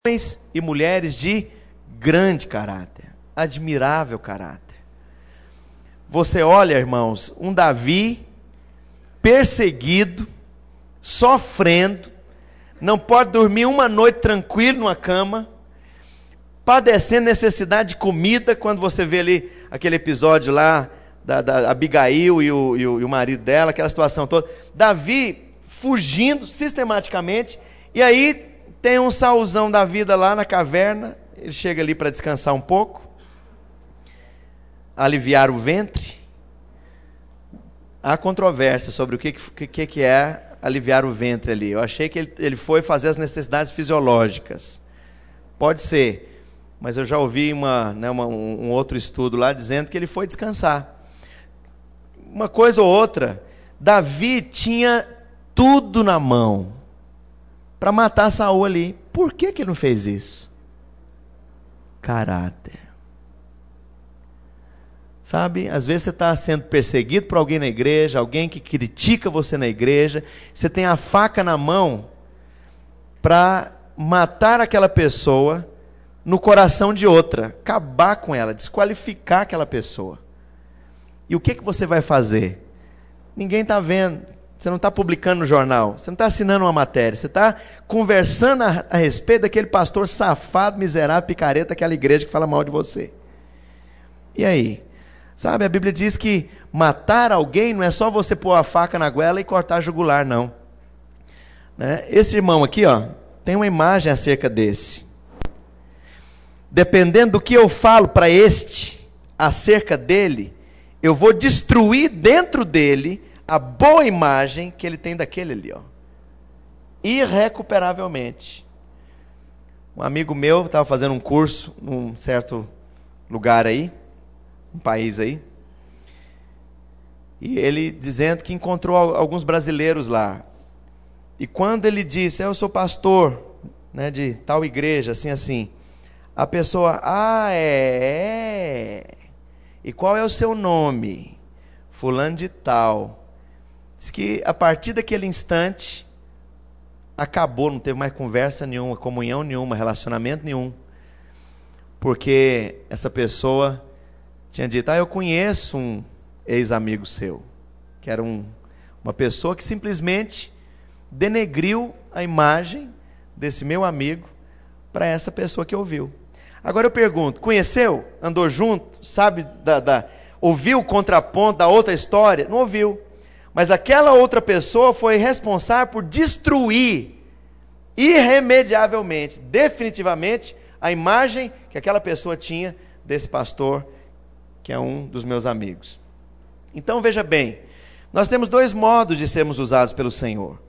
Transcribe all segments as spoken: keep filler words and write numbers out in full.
homens e mulheres de grande caráter, admirável caráter. Você olha, irmãos, um Davi perseguido, sofrendo, não pode dormir uma noite tranquilo numa cama, padecendo necessidade de comida. Quando você vê ali aquele episódio lá da, da Abigail e o, e, o, e o marido dela, aquela situação toda, Davi fugindo sistematicamente, e aí tem um Saulzão da vida lá na caverna, ele chega ali para descansar um pouco, aliviar o ventre. Há controvérsia sobre o que, que, que é aliviar o ventre ali. Eu achei que ele, ele foi fazer as necessidades fisiológicas. Pode ser, mas eu já ouvi uma, né, uma, um, um outro estudo lá dizendo que ele foi descansar. Uma coisa ou outra, Davi tinha tudo na mão para matar Saul ali. Por que que ele não fez isso? Caráter. Sabe, às vezes você está sendo perseguido por alguém na igreja, alguém que critica você na igreja, você tem a faca na mão para matar aquela pessoa no coração de outra, acabar com ela, desqualificar aquela pessoa. E o que que você vai fazer? Ninguém está vendo, você não está publicando no jornal, você não está assinando uma matéria, você está conversando a, a respeito daquele pastor safado, miserável, picareta, daquela igreja que fala mal de você. E aí? Sabe, a Bíblia diz que matar alguém não é só você pôr a faca na goela e cortar a jugular, não. Né? Esse irmão aqui, ó, tem uma imagem acerca desse. Dependendo do que eu falo para este, acerca dele, eu vou destruir dentro dele a boa imagem que ele tem daquele ali, ó. Irrecuperavelmente. Um amigo meu estava fazendo um curso num certo lugar aí, um país aí, e ele dizendo que encontrou alguns brasileiros lá, e quando ele disse, eu sou pastor, né, de tal igreja, assim, assim, a pessoa, ah, é, é, e qual é o seu nome? Fulano de tal. Diz que a partir daquele instante, acabou, não teve mais conversa nenhuma, comunhão nenhuma, relacionamento nenhum, porque essa pessoa tinha dito, ah, eu conheço um ex-amigo seu, que era um, uma pessoa que simplesmente denegriu a imagem desse meu amigo para essa pessoa que ouviu. Agora eu pergunto, conheceu? Andou junto? Sabe, da, da, ouviu o contraponto da outra história? Não ouviu. Mas aquela outra pessoa foi responsável por destruir irremediavelmente, definitivamente, a imagem que aquela pessoa tinha desse pastor, que é um dos meus amigos. Então veja bem, nós temos dois modos de sermos usados pelo Senhor.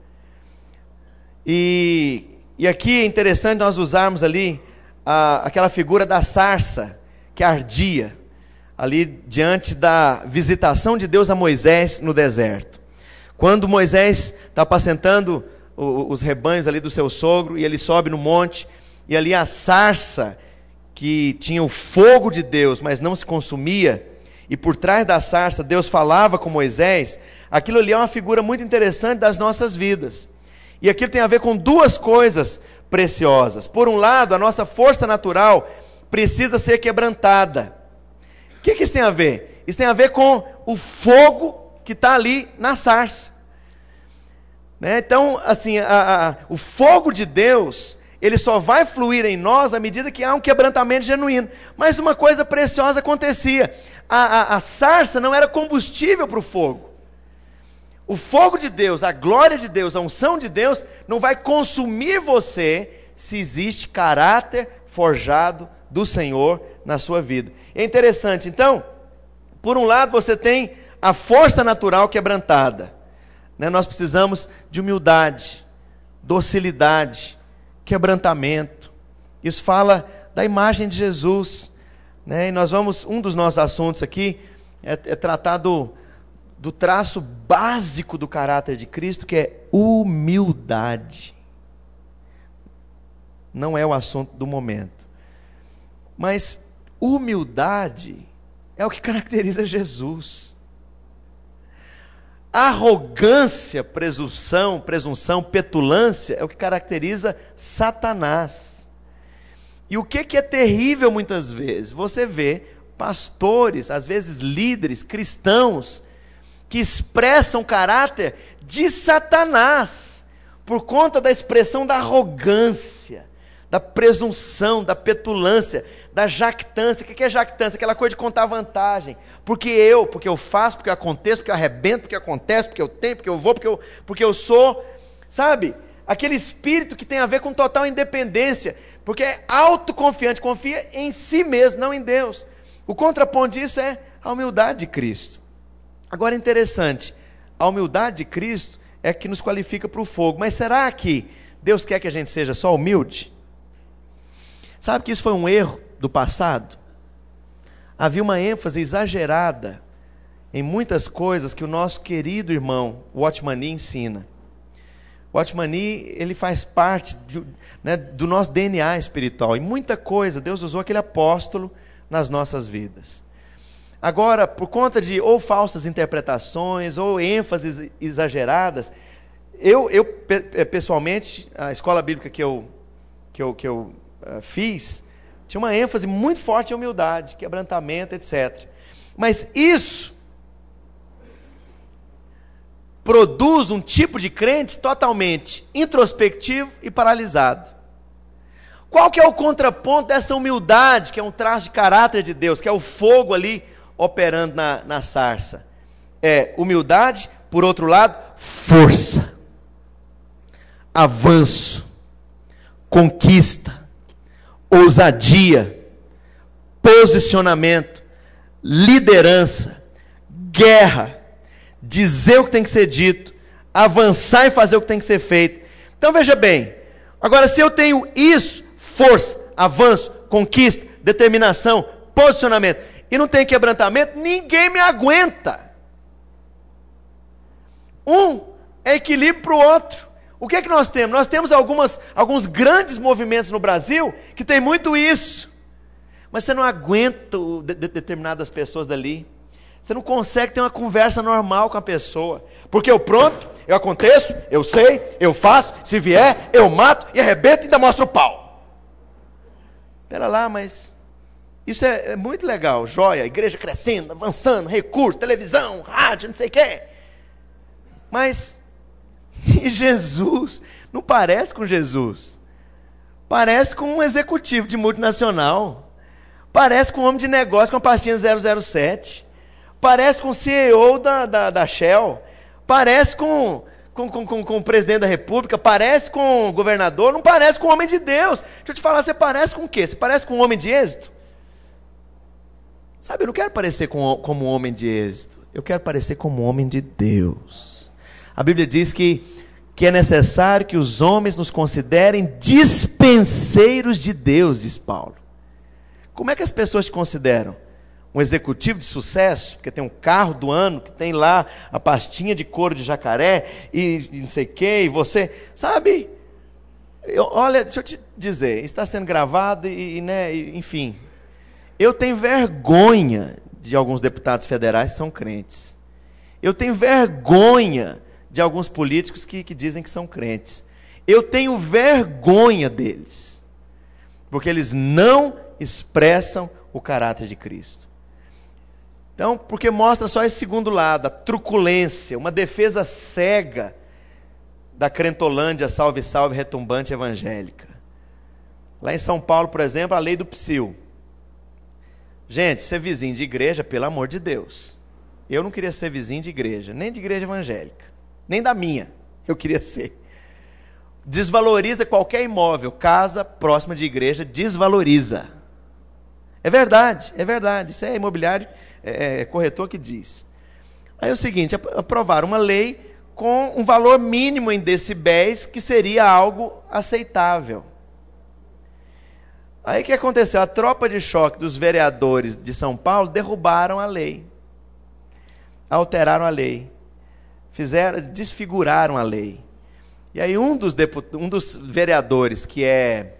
E, e aqui é interessante nós usarmos ali a, aquela figura da sarça que ardia, ali diante da visitação de Deus a Moisés no deserto. Quando Moisés está apacentando os rebanhos ali do seu sogro, e ele sobe no monte, e ali a sarça, que tinha o fogo de Deus, mas não se consumia, e por trás da sarça Deus falava com Moisés, aquilo ali é uma figura muito interessante das nossas vidas. E aquilo tem a ver com duas coisas preciosas. Por um lado, a nossa força natural precisa ser quebrantada. O que, que isso tem a ver? Isso tem a ver com o fogo que está ali na sarça. Né? Então, assim, a, a, o fogo de Deus, ele só vai fluir em nós à medida que há um quebrantamento genuíno. Mas uma coisa preciosa acontecia. A, a, a sarça não era combustível para o fogo. O fogo de Deus, a glória de Deus, a unção de Deus, não vai consumir você se existe caráter forjado do Senhor na sua vida. É interessante, então, por um lado você tem a força natural quebrantada. Né? Nós precisamos de humildade, docilidade, quebrantamento. Isso fala da imagem de Jesus, né? E nós vamos, um dos nossos assuntos aqui é, é tratar do, do traço básico do caráter de Cristo, que é humildade. Não é o assunto do momento, mas humildade é o que caracteriza Jesus. Arrogância, presunção, presunção, petulância é o que caracteriza Satanás. E o que, que é terrível muitas vezes? Você vê pastores, às vezes líderes, cristãos, que expressam caráter de Satanás, por conta da expressão da arrogância, da presunção, da petulância, da jactância. O que é jactância? Aquela coisa de contar vantagem. Porque eu, porque eu faço, porque eu aconteço, porque eu arrebento, porque acontece, porque eu tenho, porque eu vou, porque eu, porque eu sou. Sabe? Aquele espírito que tem a ver com total independência, porque é autoconfiante, confia em si mesmo, não em Deus. O contraponto disso é a humildade de Cristo. Agora é interessante, a humildade de Cristo é que nos qualifica para o fogo, mas será que Deus quer que a gente seja só humilde? Sabe que isso foi um erro do passado? Havia uma ênfase exagerada em muitas coisas que o nosso querido irmão Watchman Nee ensina. O Watchman Nee, ele faz parte de, né, do nosso D N A espiritual. E muita coisa, Deus usou aquele apóstolo nas nossas vidas. Agora, por conta de ou falsas interpretações, ou ênfases exageradas, eu, eu pessoalmente, a escola bíblica que eu, que eu, que eu uh, fiz, tinha uma ênfase muito forte em humildade, quebrantamento, etcétera. Mas isso produz um tipo de crente totalmente introspectivo e paralisado. Qual que é o contraponto dessa humildade, que é um traço de caráter de Deus, que é o fogo ali operando na, na sarça? É humildade, por outro lado, força, avanço, conquista, ousadia, posicionamento, liderança, guerra, dizer o que tem que ser dito, avançar e fazer o que tem que ser feito. Então veja bem, agora se eu tenho isso, força, avanço, conquista, determinação, posicionamento, e não tem quebrantamento, ninguém me aguenta. Um é equilíbrio para o outro. O que é que nós temos? Nós temos algumas, alguns grandes movimentos no Brasil que tem muito isso, mas você não aguenta o, de, de, determinadas pessoas dali. Você não consegue ter uma conversa normal com a pessoa, porque eu pronto, eu aconteço, eu sei, eu faço, se vier, eu mato e arrebento e ainda mostro o pau. Espera lá, mas isso é, é muito legal, joia, igreja crescendo, avançando, recurso, televisão, rádio, não sei o quê. Mas, e Jesus? Não parece com Jesus. Parece com um executivo de multinacional. Parece com um homem de negócio com a pastinha zero zero sete. Parece com o C E O da, da, da Shell. Parece com... Com, com, com, com o presidente da república, parece com o governador, não parece com o homem de Deus. Deixa eu te falar, você parece com o quê? Você parece com um homem de êxito? Sabe, eu não quero parecer com, como um homem de êxito, eu quero parecer como um homem de Deus. A Bíblia diz que, que é necessário que os homens nos considerem dispenseiros de Deus, diz Paulo. Como é que as pessoas te consideram? Um executivo de sucesso, porque tem um carro do ano, que tem lá a pastinha de couro de jacaré, e, e não sei o que, e você, sabe? Eu, olha, deixa eu te dizer, está sendo gravado, e, e, né, e, enfim, eu tenho vergonha de alguns deputados federais que são crentes. Eu tenho vergonha de alguns políticos que, que dizem que são crentes. Eu tenho vergonha deles, porque eles não expressam o caráter de Cristo. Então, porque mostra só esse segundo lado, a truculência, uma defesa cega da crentolândia salve, salve, retumbante evangélica. Lá em São Paulo, por exemplo, a lei do psil. Gente, ser vizinho de igreja, pelo amor de Deus. Eu não queria ser vizinho de igreja, nem de igreja evangélica, nem da minha, eu queria ser. Desvaloriza qualquer imóvel, casa próxima de igreja, desvaloriza. É verdade, é verdade, isso é imobiliário, é, é corretor que diz. Aí é o seguinte, aprovaram uma lei com um valor mínimo em decibéis, que seria algo aceitável. Aí o que aconteceu? A tropa de choque dos vereadores de São Paulo derrubaram a lei, alteraram a lei, fizeram, desfiguraram a lei. E aí um dos, deput... um dos vereadores, que é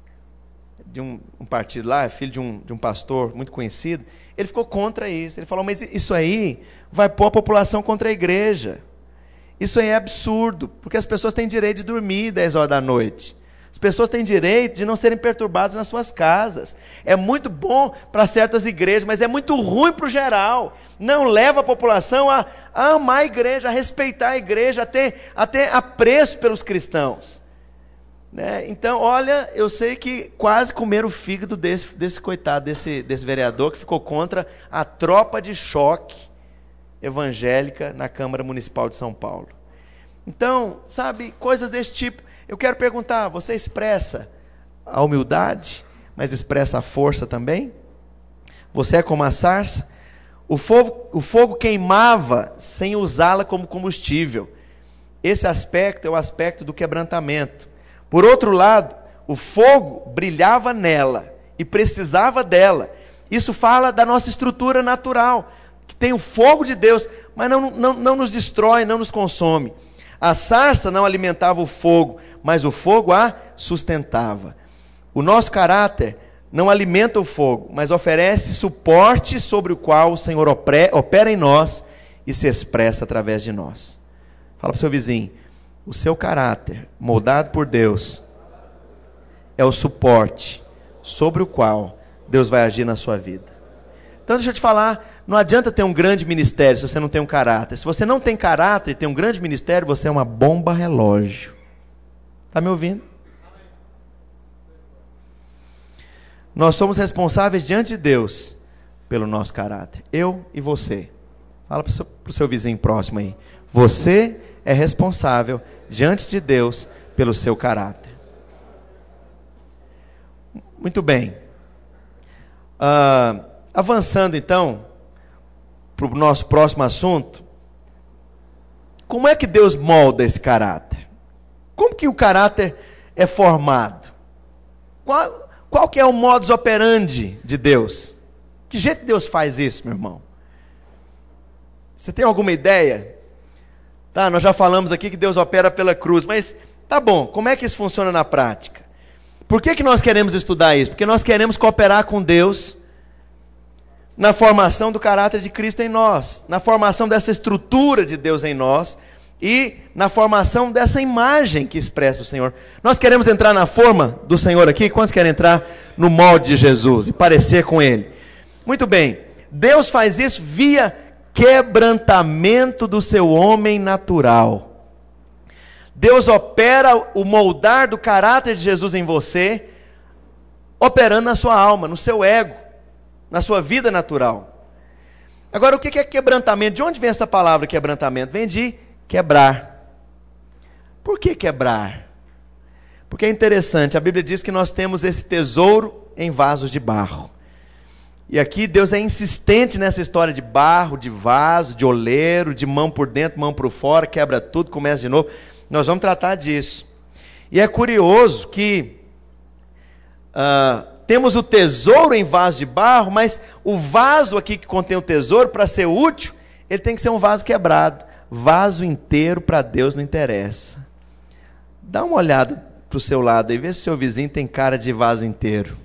de um, um partido lá, é filho de um, de um pastor muito conhecido, ele ficou contra isso. Ele falou, mas isso aí vai pôr a população contra a igreja. Isso aí é absurdo, porque as pessoas têm direito de dormir dez horas da noite. As pessoas têm direito de não serem perturbadas nas suas casas. É muito bom para certas igrejas, mas é muito ruim para o geral. Não leva a população a, a amar a igreja, a respeitar a igreja, a ter, a ter apreço pelos cristãos. Né? Então, olha, eu sei que quase comeram o fígado desse, desse coitado, desse, desse vereador que ficou contra a tropa de choque evangélica na Câmara Municipal de São Paulo. Então, sabe, coisas desse tipo. Eu quero perguntar, você expressa a humildade, mas expressa a força também? Você é como a sarça? O fogo, o fogo queimava sem usá-la como combustível. Esse aspecto é o aspecto do quebrantamento. Por outro lado, o fogo brilhava nela e precisava dela. Isso fala da nossa estrutura natural, que tem o fogo de Deus, mas não, não, não nos destrói, não nos consome. A sarça não alimentava o fogo, mas o fogo a sustentava. O nosso caráter não alimenta o fogo, mas oferece suporte sobre o qual o Senhor opera em nós e se expressa através de nós. Fala para o seu vizinho, o seu caráter, moldado por Deus, é o suporte sobre o qual Deus vai agir na sua vida. Então deixa eu te falar, não adianta ter um grande ministério se você não tem um caráter. Se você não tem caráter e tem um grande ministério, você é uma bomba relógio. Está me ouvindo? Nós somos responsáveis diante de Deus pelo nosso caráter. Eu e você. Fala para o seu, pro seu vizinho próximo aí. Você é responsável diante de Deus pelo seu caráter. Muito bem. Uh, avançando então para o nosso próximo assunto. Como é que Deus molda esse caráter? Como que o caráter é formado? Qual, qual que é o modus operandi de Deus? Que jeito Deus faz isso, meu irmão? Você tem alguma ideia? Tá, nós já falamos aqui que Deus opera pela cruz, mas tá bom, como é que isso funciona na prática? Por que que nós queremos estudar isso? Porque nós queremos cooperar com Deus na formação do caráter de Cristo em nós, na formação dessa estrutura de Deus em nós e na formação dessa imagem que expressa o Senhor. Nós queremos entrar na forma do Senhor aqui. Quantos querem entrar no molde de Jesus e parecer com Ele? Muito bem, Deus faz isso via quebrantamento do seu homem natural. Deus opera o moldar do caráter de Jesus em você, operando na sua alma, no seu ego, na sua vida natural. Agora, o que é quebrantamento? De onde vem essa palavra quebrantamento? Vem de quebrar. Por que quebrar? Porque é interessante, a Bíblia diz que nós temos esse tesouro em vasos de barro. E aqui Deus é insistente nessa história de barro, de vaso, de oleiro, de mão por dentro, mão por fora, quebra tudo, começa de novo. Nós vamos tratar disso. E é curioso que uh, temos o tesouro em vaso de barro, mas o vaso aqui que contém o tesouro, para ser útil, ele tem que ser um vaso quebrado. Vaso inteiro para Deus não interessa. Dá uma olhada para o seu lado e vê se o seu vizinho tem cara de vaso inteiro.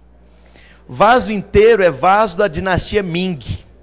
Vaso inteiro é vaso da dinastia Ming.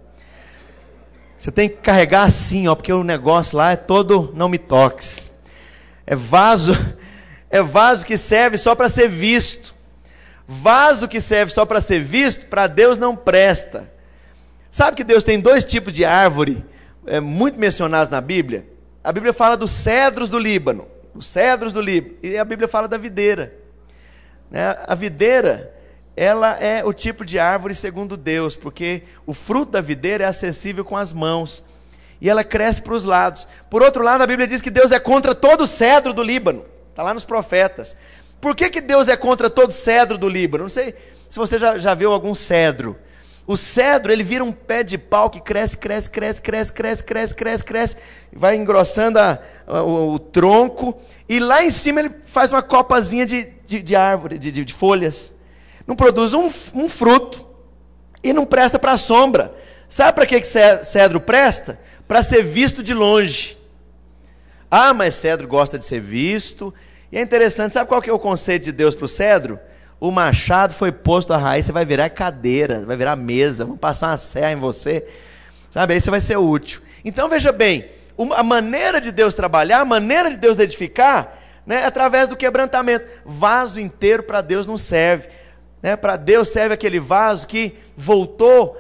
Você tem que carregar assim, ó, porque o negócio lá é todo não me toques. É vaso, é vaso que serve só para ser visto. Vaso que serve só para ser visto, para Deus não presta. Sabe que Deus tem dois tipos de árvore é, muito mencionados na Bíblia? A Bíblia fala dos cedros do Líbano, os cedros do Líbano, e a Bíblia fala da videira. Né? A videira, ela é o tipo de árvore segundo Deus, porque o fruto da videira é acessível com as mãos, e ela cresce para os lados. Por outro lado, a Bíblia diz que Deus é contra todo o cedro do Líbano, está lá nos profetas. Por que que Deus é contra todo cedro do Líbano? Não sei se você já, já viu algum cedro. O cedro, ele vira um pé de pau que cresce, cresce, cresce, cresce, cresce, cresce, cresce, cresce, vai engrossando a, a, o, o tronco, e lá em cima ele faz uma copazinha de, de, de árvore, de, de, de folhas. Não produz um, um fruto e não presta para a sombra. Sabe para que que cedro presta? Para ser visto de longe. Ah, mas cedro gosta de ser visto. E é interessante, sabe qual que é o conceito de Deus para o cedro? O machado foi posto à raiz, você vai virar cadeira, vai virar mesa, vão passar uma serra em você, sabe? Aí você vai ser útil. Então veja bem, a maneira de Deus trabalhar, a maneira de Deus edificar, né? Através do quebrantamento. Vaso inteiro para Deus não serve, né? Para Deus serve aquele vaso que voltou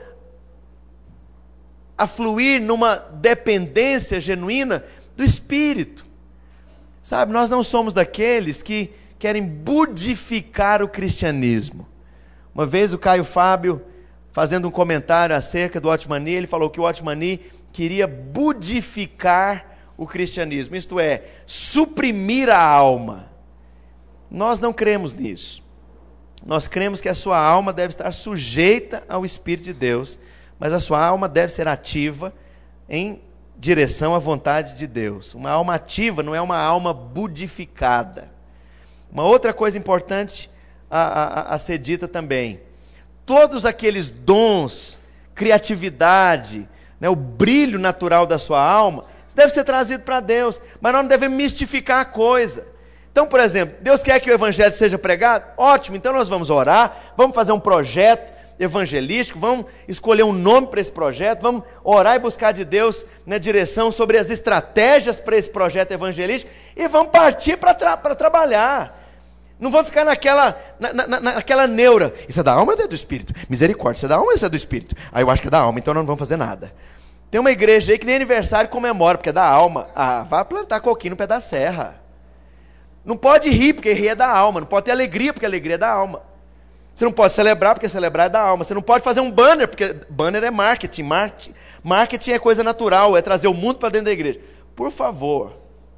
a fluir numa dependência genuína do Espírito. Sabe, nós não somos daqueles que querem budificar o cristianismo. Uma vez o Caio Fábio, fazendo um comentário acerca do Otmani, ele falou que o Otmani queria budificar o cristianismo, isto é, suprimir a alma. Nós não cremos nisso. Nós cremos que a sua alma deve estar sujeita ao Espírito de Deus, mas a sua alma deve ser ativa em direção à vontade de Deus. Uma alma ativa não é uma alma budificada. Uma outra coisa importante a, a, a ser dita também: todos aqueles dons, criatividade, né, o brilho natural da sua alma, isso deve ser trazido para Deus, mas nós não devemos mistificar a coisa. Então, por exemplo, Deus quer que o evangelho seja pregado? Ótimo, então nós vamos orar, vamos fazer um projeto evangelístico, vamos escolher um nome para esse projeto, vamos orar e buscar de Deus na direção sobre as estratégias para esse projeto evangelístico, e vamos partir para tra para trabalhar. Não vamos ficar naquela, na, na, naquela neura: isso é da alma ou é do Espírito? Misericórdia, isso é da alma ou isso é do Espírito? Ah, eu acho que é da alma, então nós não vamos fazer nada. Tem uma igreja aí que nem aniversário comemora, porque é da alma. Ah, vai plantar coquinho no pé da serra. Não pode rir, porque rir é da alma. Não pode ter alegria, porque alegria é da alma. Você não pode celebrar, porque celebrar é da alma. Você não pode fazer um banner, porque banner é marketing. Marketing, marketing é coisa natural, é trazer o mundo para dentro da igreja. Por favor,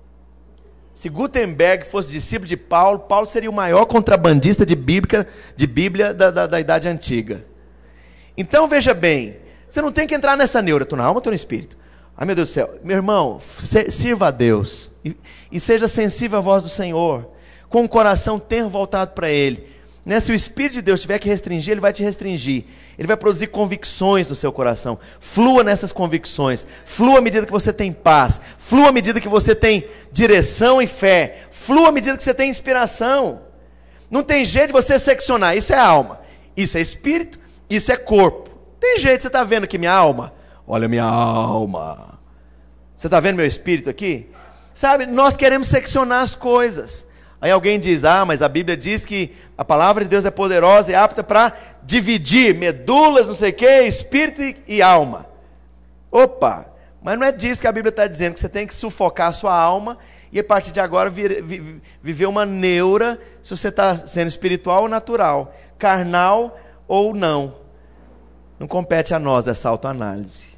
se Gutenberg fosse discípulo de Paulo, Paulo seria o maior contrabandista de Bíblia, de Bíblia da, da, da Idade Antiga. Então, veja bem, você não tem que entrar nessa neura. Estou na alma, estou no Espírito. Ai, meu Deus do céu. Meu irmão, sirva a Deus. E, e seja sensível à voz do Senhor, com o coração tenro voltado para Ele. Né? Se o Espírito de Deus tiver que restringir, Ele vai te restringir. Ele vai produzir convicções no seu coração. Flua nessas convicções. Flua à medida que você tem paz. Flua à medida que você tem direção e fé. Flua à medida que você tem inspiração. Não tem jeito de você seccionar. Isso é alma, isso é espírito, isso é corpo. Tem jeito, você está vendo aqui minha alma? Olha minha alma. Você está vendo meu espírito aqui? Sabe, nós queremos seccionar as coisas. Aí alguém diz: ah, mas a Bíblia diz que a palavra de Deus é poderosa e apta para dividir medulas, não sei o que, espírito e, e alma. Opa, mas não é disso que a Bíblia está dizendo, que você tem que sufocar a sua alma e a partir de agora vir, vi, viver uma neura, se você está sendo espiritual ou natural, carnal ou não. Não compete a nós essa autoanálise.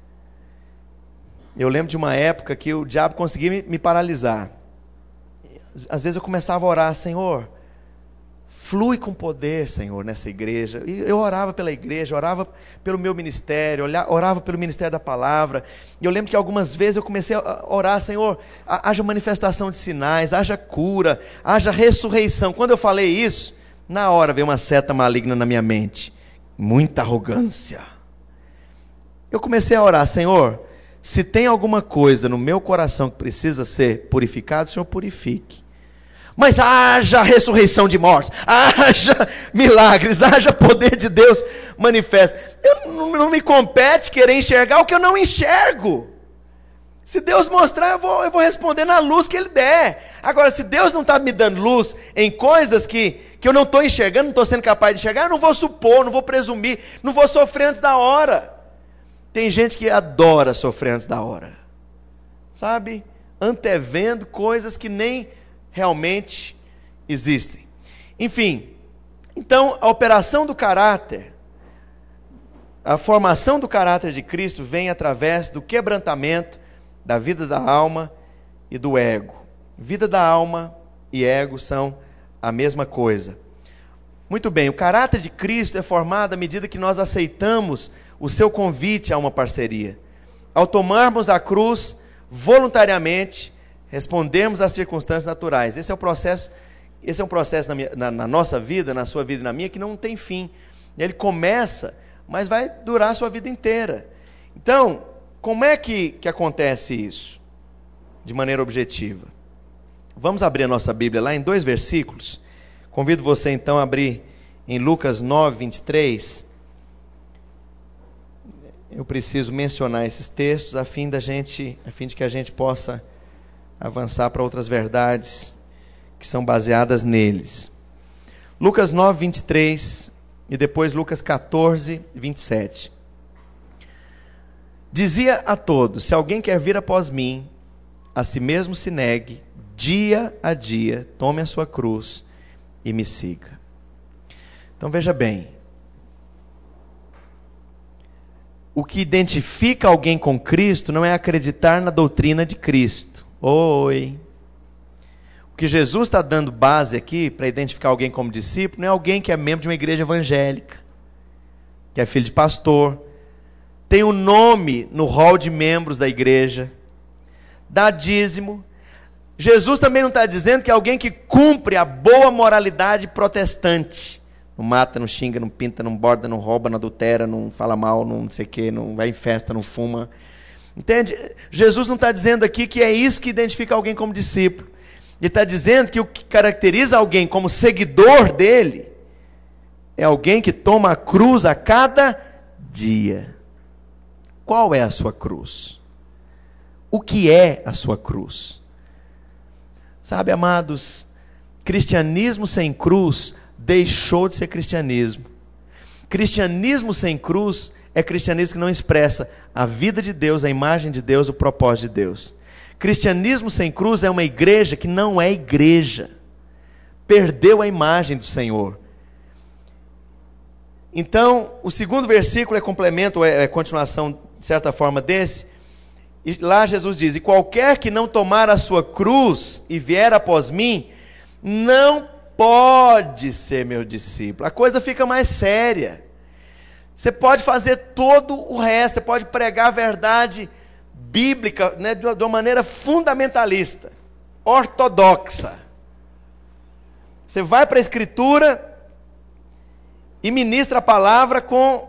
Eu lembro de uma época que o diabo conseguia me, me paralisar. Às vezes eu começava a orar: Senhor, flui com poder, Senhor, nessa igreja. E eu orava pela igreja, orava pelo meu ministério, orava pelo ministério da palavra. E eu lembro que algumas vezes eu comecei a orar: Senhor, haja manifestação de sinais, haja cura, haja ressurreição. Quando eu falei isso, na hora veio uma seta maligna na minha mente. Muita arrogância. Eu comecei a orar: Senhor, se tem alguma coisa no meu coração que precisa ser purificado, Senhor, purifique. Mas haja ressurreição de mortos, haja milagres, haja poder de Deus manifesto. Eu, não, não me compete querer enxergar o que eu não enxergo. Se Deus mostrar, eu vou, eu vou responder na luz que Ele der. Agora, se Deus não está me dando luz em coisas que, que eu não estou enxergando, não estou sendo capaz de enxergar, eu não vou supor, não vou presumir, não vou sofrer antes da hora. Tem gente que adora sofrer antes da hora, sabe? Antevendo coisas que nem realmente existem. Enfim, então a operação do caráter, a formação do caráter de Cristo vem através do quebrantamento da vida da alma e do ego. Vida da alma e ego são a mesma coisa. Muito bem, o caráter de Cristo é formado à medida que nós aceitamos o seu convite a uma parceria. Ao tomarmos a cruz voluntariamente, respondermos às circunstâncias naturais. Esse é o processo, esse é um processo na, minha, na, na nossa vida, na sua vida e na minha, que não tem fim. Ele começa, mas vai durar a sua vida inteira. Então, como é que, que acontece isso? De maneira objetiva. Vamos abrir a nossa Bíblia lá em dois versículos. Convido você então a abrir em Lucas nove, vinte e três. Eu preciso mencionar esses textos a fim da gente, a fim de que a gente possa avançar para outras verdades que são baseadas neles. Lucas nove, vinte e três e depois Lucas quatorze, vinte e sete. Dizia a todos: se alguém quer vir após mim, a si mesmo se negue, dia a dia, tome a sua cruz e me siga. Então veja bem, o que identifica alguém com Cristo não é acreditar na doutrina de Cristo. Oi. O que Jesus está dando base aqui para identificar alguém como discípulo não é alguém que é membro de uma igreja evangélica, que é filho de pastor, tem um nome no hall de membros da igreja, dá dízimo. Jesus também não está dizendo que é alguém que cumpre a boa moralidade protestante. Não mata, não xinga, não pinta, não borda, não rouba, não adultera, não fala mal, não sei o quê, não vai em festa, não fuma. Entende? Jesus não está dizendo aqui que é isso que identifica alguém como discípulo. Ele está dizendo que o que caracteriza alguém como seguidor dele é alguém que toma a cruz a cada dia. Qual é a sua cruz? O que é a sua cruz? Sabe, amados, cristianismo sem cruz deixou de ser cristianismo. Cristianismo sem cruz é cristianismo que não expressa a vida de Deus, a imagem de Deus, o propósito de Deus. Cristianismo sem cruz é uma igreja que não é igreja. Perdeu a imagem do Senhor. Então, o segundo versículo é complemento, é, é continuação, de certa forma, desse. E lá Jesus diz: e qualquer que não tomar a sua cruz e vier após mim, não pode ser meu discípulo. A coisa fica mais séria. Você pode fazer todo o resto, você pode pregar a verdade bíblica, né, de uma maneira fundamentalista, ortodoxa. Você vai para a Escritura e ministra a palavra com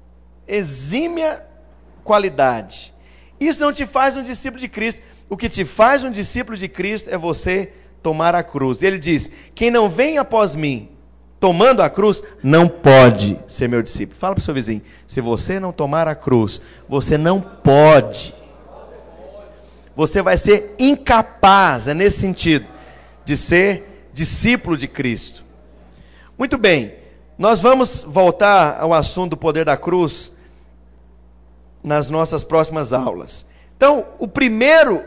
exímia qualidade. Isso não te faz um discípulo de Cristo. O que te faz um discípulo de Cristo é você tomar a cruz. Ele diz: quem não vem após mim tomando a cruz, não pode ser meu discípulo. Fala para o seu vizinho: se você não tomar a cruz, você não pode. Você vai ser incapaz, é nesse sentido, de ser discípulo de Cristo. Muito bem, nós vamos voltar ao assunto do poder da cruz nas nossas próximas aulas. Então, o primeiro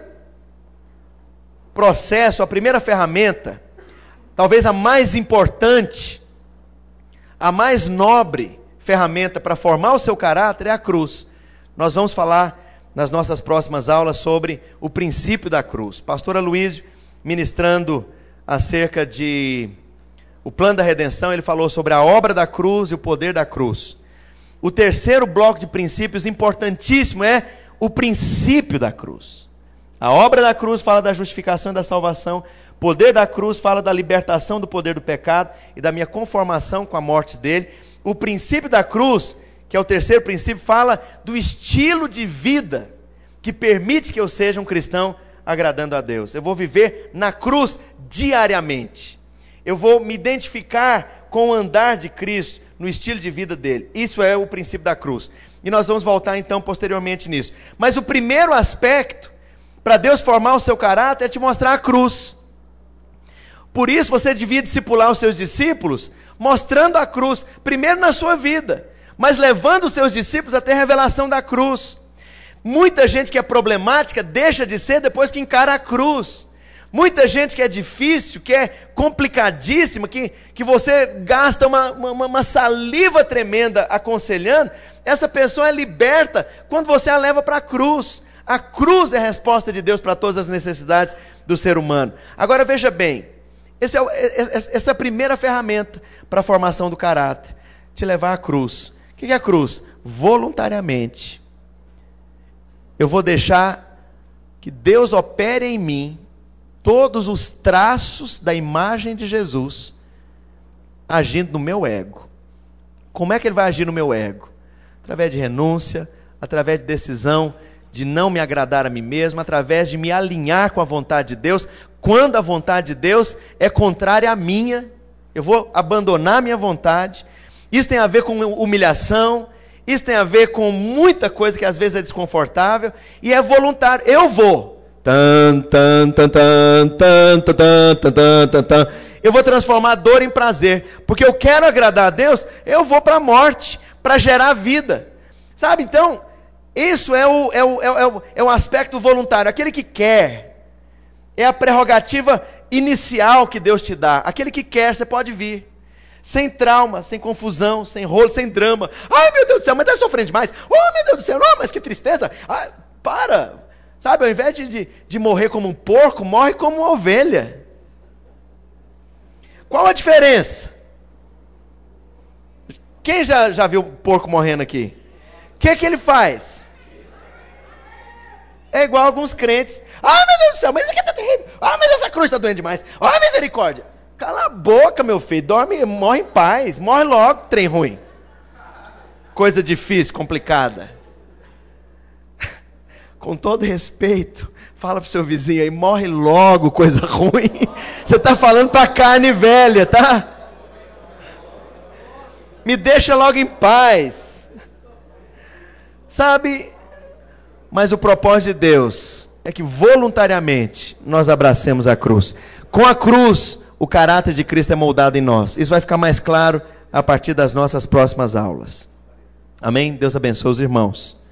processo, a primeira ferramenta, talvez a mais importante, a mais nobre ferramenta para formar o seu caráter é a cruz. Nós vamos falar nas nossas próximas aulas sobre o princípio da cruz. Pastor Aloysio, ministrando acerca de o plano da redenção, ele falou sobre a obra da cruz e o poder da cruz. O terceiro bloco de princípios importantíssimo é o princípio da cruz. A obra da cruz fala da justificação e da salvação. O poder da cruz fala da libertação do poder do pecado e da minha conformação com a morte dele. O princípio da cruz, que é o terceiro princípio, fala do estilo de vida que permite que eu seja um cristão agradando a Deus. Eu vou viver na cruz diariamente. Eu vou me identificar com o andar de Cristo, no estilo de vida dele. Isso é o princípio da cruz. E nós vamos voltar então posteriormente nisso. Mas o primeiro aspecto para Deus formar o seu caráter é te mostrar a cruz. Por isso você devia discipular os seus discípulos mostrando a cruz, primeiro na sua vida, mas levando os seus discípulos até a revelação da cruz. Muita gente que é problemática deixa de ser depois que encara a cruz. Muita gente que é difícil, que é complicadíssima, que, que você gasta uma, uma, uma saliva tremenda aconselhando, essa pessoa é liberta quando você a leva para a cruz. A cruz é a resposta de Deus para todas as necessidades do ser humano. Agora veja bem, esse é, essa é a primeira ferramenta para a formação do caráter, te levar à cruz. O que é a cruz? Voluntariamente. Eu vou deixar que Deus opere em mim todos os traços da imagem de Jesus agindo no meu ego. Como é que ele vai agir no meu ego? Através de renúncia, através de decisão de não me agradar a mim mesmo, através de me alinhar com a vontade de Deus. Quando a vontade de Deus é contrária à minha, eu vou abandonar a minha vontade. Isso tem a ver com humilhação, isso tem a ver com muita coisa que às vezes é desconfortável, e é voluntário. Eu vou Tan, tan, tan, tan, tan, tan, tan, tan, tan, tan. Eu vou transformar a dor em prazer, porque eu quero agradar a Deus, eu vou para a morte, para gerar vida. Sabe, então, isso é o, é, o, é, o, é o aspecto voluntário, aquele que quer, é a prerrogativa inicial que Deus te dá, aquele que quer, você pode vir, sem trauma, sem confusão, sem rolo, sem drama. Ai meu Deus do céu, mas está sofrendo demais, oh meu Deus do céu, não, mas que tristeza, ah, para, sabe, ao invés de, de, de morrer como um porco, morre como uma ovelha. Qual a diferença? Quem já, já viu o porco morrendo aqui? O que, que ele faz? É igual alguns crentes. Ah, meu Deus do céu, mas isso aqui está terrível. Ah, mas essa cruz está doendo demais. Ah, misericórdia. Cala a boca, meu filho. Dorme, morre em paz. Morre logo, trem ruim. Coisa difícil, complicada. Com todo respeito, fala pro seu vizinho aí, morre logo, coisa ruim. Você está falando para carne velha, tá? Me deixa logo em paz. Sabe, mas o propósito de Deus é que voluntariamente nós abracemos a cruz. Com a cruz, o caráter de Cristo é moldado em nós. Isso vai ficar mais claro a partir das nossas próximas aulas. Amém? Deus abençoe os irmãos.